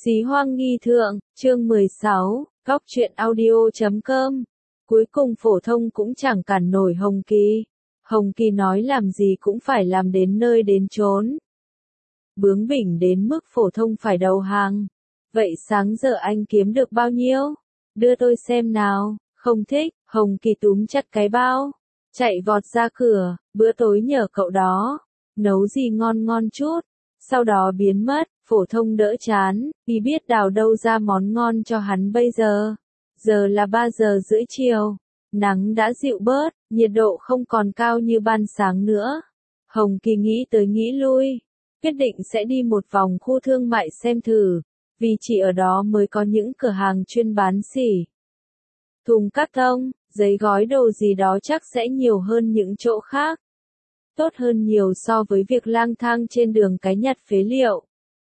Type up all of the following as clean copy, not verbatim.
Xí hoang nghi thượng, chương 16, góc truyện audio.com. Cuối cùng phổ thông cũng chẳng cản nổi Hồng Kỳ. Hồng Kỳ nói làm gì cũng phải làm đến nơi đến chốn. Bướng bỉnh đến mức phổ thông phải đầu hàng. Vậy sáng giờ anh kiếm được bao nhiêu? Đưa tôi xem nào. Không thích, Hồng Kỳ túm chặt cái bao. Chạy vọt ra cửa, bữa tối nhờ cậu đó. Nấu gì ngon ngon chút. Sau đó biến mất, phổ thông đỡ chán, vì biết đào đâu ra món ngon cho hắn bây giờ. Giờ là 3 giờ rưỡi chiều, nắng đã dịu bớt, nhiệt độ không còn cao như ban sáng nữa. Hồng Kỳ nghĩ tới nghĩ lui, quyết định sẽ đi một vòng khu thương mại xem thử, vì chỉ ở đó mới có những cửa hàng chuyên bán xỉ. Thùng cát tông, giấy gói đồ gì đó chắc sẽ nhiều hơn những chỗ khác. Tốt hơn nhiều so với việc lang thang trên đường cái nhặt phế liệu.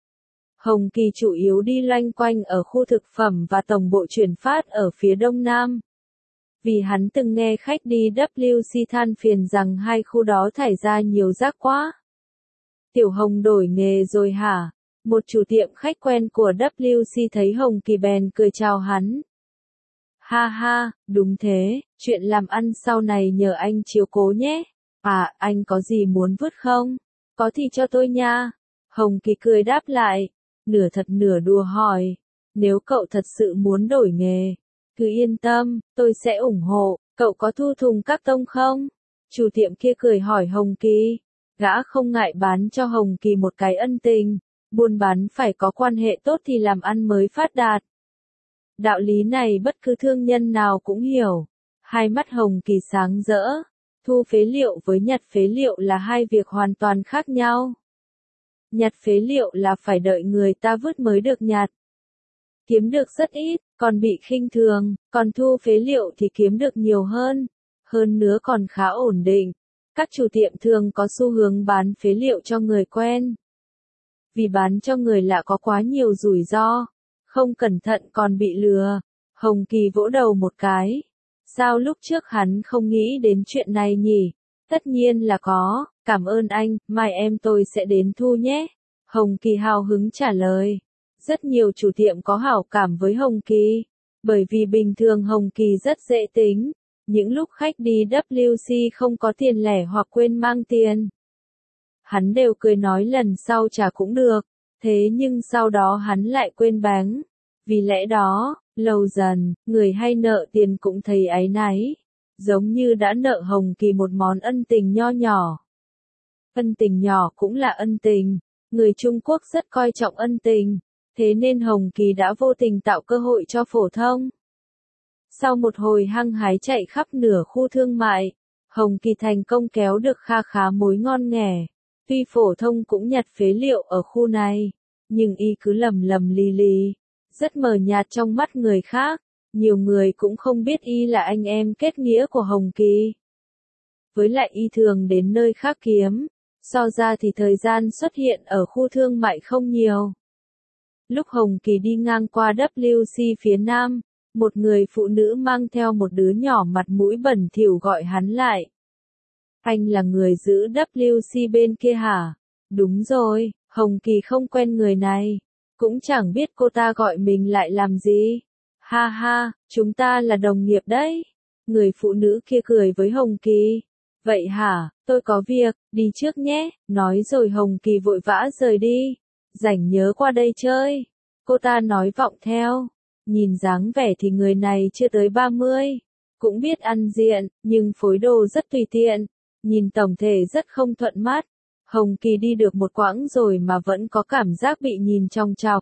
Hồng Kỳ chủ yếu đi loanh quanh ở khu thực phẩm và tổng bộ chuyển phát ở phía đông nam. Vì hắn từng nghe khách đi WC than phiền rằng hai khu đó thải ra nhiều rác quá. Tiểu Hồng đổi nghề rồi hả? Một chủ tiệm khách quen của WC thấy Hồng Kỳ bèn cười chào hắn. Ha ha, đúng thế, chuyện làm ăn sau này nhờ anh chiếu cố nhé. À, anh có gì muốn vứt không? Có thì cho tôi nha. Hồng Kỳ cười đáp lại, nửa thật nửa đùa hỏi. Nếu cậu thật sự muốn đổi nghề, cứ yên tâm, tôi sẽ ủng hộ. Cậu có thu thùng các tông không? Chủ tiệm kia cười hỏi Hồng Kỳ. Gã không ngại bán cho Hồng Kỳ một cái ân tình. Buôn bán phải có quan hệ tốt thì làm ăn mới phát đạt. Đạo lý này bất cứ thương nhân nào cũng hiểu. Hai mắt Hồng Kỳ sáng rỡ. Thu phế liệu với nhặt phế liệu là hai việc hoàn toàn khác nhau. Nhặt phế liệu là phải đợi người ta vứt mới được nhặt. Kiếm được rất ít, còn bị khinh thường, còn thu phế liệu thì kiếm được nhiều hơn. Hơn nữa còn khá ổn định. Các chủ tiệm thường có xu hướng bán phế liệu cho người quen. Vì bán cho người lạ có quá nhiều rủi ro. Không cẩn thận còn bị lừa. Hồng Kỳ vỗ đầu một cái. Sao lúc trước hắn không nghĩ đến chuyện này nhỉ? Tất nhiên là có, cảm ơn anh, mai em tôi sẽ đến thu nhé. Hồng Kỳ hào hứng trả lời. Rất nhiều chủ tiệm có hảo cảm với Hồng Kỳ. Bởi vì bình thường Hồng Kỳ rất dễ tính. Những lúc khách đi WC không có tiền lẻ hoặc quên mang tiền. Hắn đều cười nói lần sau trả cũng được. Thế nhưng sau đó hắn lại quên bánh. Vì lẽ đó, lâu dần, người hay nợ tiền cũng thấy áy náy. Giống như đã nợ Hồng Kỳ một món ân tình nho nhỏ. Ân tình nhỏ cũng là ân tình. Người Trung Quốc rất coi trọng ân tình. Thế nên Hồng Kỳ đã vô tình tạo cơ hội cho phổ thông. Sau một hồi hăng hái chạy khắp nửa khu thương mại, Hồng Kỳ thành công kéo được kha khá mối ngon nghẻ. Tuy phổ thông cũng nhặt phế liệu ở khu này, nhưng y cứ lầm lầm lì lì. Rất mờ nhạt trong mắt người khác, nhiều người cũng không biết y là anh em kết nghĩa của Hồng Kỳ. Với lại y thường đến nơi khác kiếm, so ra thì thời gian xuất hiện ở khu thương mại không nhiều. Lúc Hồng Kỳ đi ngang qua WC phía nam, một người phụ nữ mang theo một đứa nhỏ mặt mũi bẩn thỉu gọi hắn lại. Anh là người giữ WC bên kia hả? Đúng rồi, Hồng Kỳ không quen người này. Cũng chẳng biết cô ta gọi mình lại làm gì. Ha ha, chúng ta là đồng nghiệp đấy. Người phụ nữ kia cười với Hồng Kỳ. Vậy hả, tôi có việc, đi trước nhé. Nói rồi Hồng Kỳ vội vã rời đi. Rảnh nhớ qua đây chơi. Cô ta nói vọng theo. Nhìn dáng vẻ thì người này chưa tới 30. Cũng biết ăn diện, nhưng phối đồ rất tùy tiện. Nhìn tổng thể rất không thuận mắt. Hồng Kỳ đi được một quãng rồi mà vẫn có cảm giác bị nhìn chòng chọc.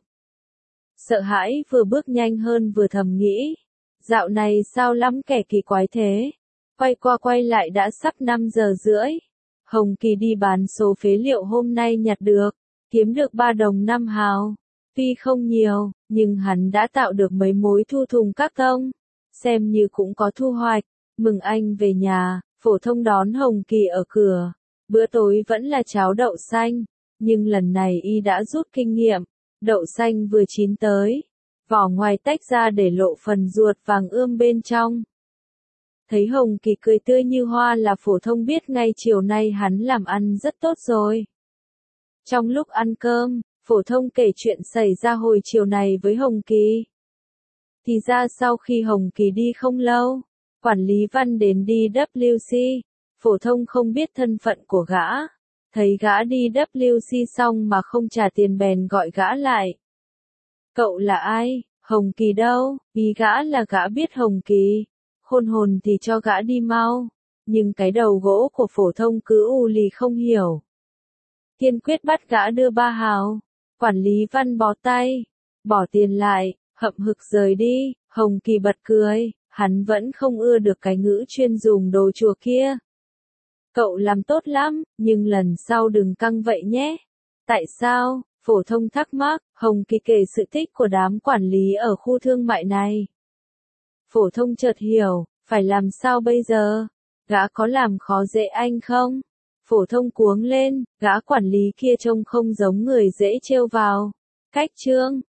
Sợ hãi vừa bước nhanh hơn vừa thầm nghĩ. Dạo này sao lắm kẻ kỳ quái thế. Quay qua quay lại đã sắp 5 giờ rưỡi. Hồng Kỳ đi bán số phế liệu hôm nay nhặt được. Kiếm được 3 đồng 5 hào. Tuy không nhiều, nhưng hắn đã tạo được mấy mối thu thùng các tông. Xem như cũng có thu hoạch. Mừng anh về nhà, phổ thông đón Hồng Kỳ ở cửa. Bữa tối vẫn là cháo đậu xanh, nhưng lần này y đã rút kinh nghiệm. Đậu xanh vừa chín tới, vỏ ngoài tách ra để lộ phần ruột vàng ươm bên trong. Thấy Hồng Kỳ cười tươi như hoa là phổ thông biết ngay chiều nay hắn làm ăn rất tốt rồi. Trong lúc ăn cơm, Phổ thông kể chuyện xảy ra hồi chiều này với Hồng Kỳ. Thì ra sau khi Hồng Kỳ đi không lâu, quản lý Văn đến DWC, Phổ thông không biết thân phận của gã. Thấy gã đi WC xong mà không trả tiền bèn gọi gã lại. Cậu là ai? Hồng Kỳ đâu? Ý gã là gã biết Hồng Kỳ. Khôn hồn thì cho gã đi mau. Nhưng cái đầu gỗ của Phổ thông cứ u lì không hiểu. Kiên quyết bắt gã đưa 3 hào. Quản lý Văn bó tay. Bỏ tiền lại, hậm hực rời đi. Hồng Kỳ bật cười. Hắn vẫn không ưa được cái ngữ chuyên dùng đồ chùa kia. Cậu làm tốt lắm, nhưng lần sau đừng căng vậy nhé. Tại sao? Phổ thông thắc mắc. Hồng Kỳ kể sự tích của đám quản lý ở khu thương mại này. Phổ thông chợt hiểu, phải làm sao bây giờ? Gã có làm khó dễ anh không? Phổ thông cuống lên, gã quản lý kia trông không giống người dễ trêu vào. Cách chương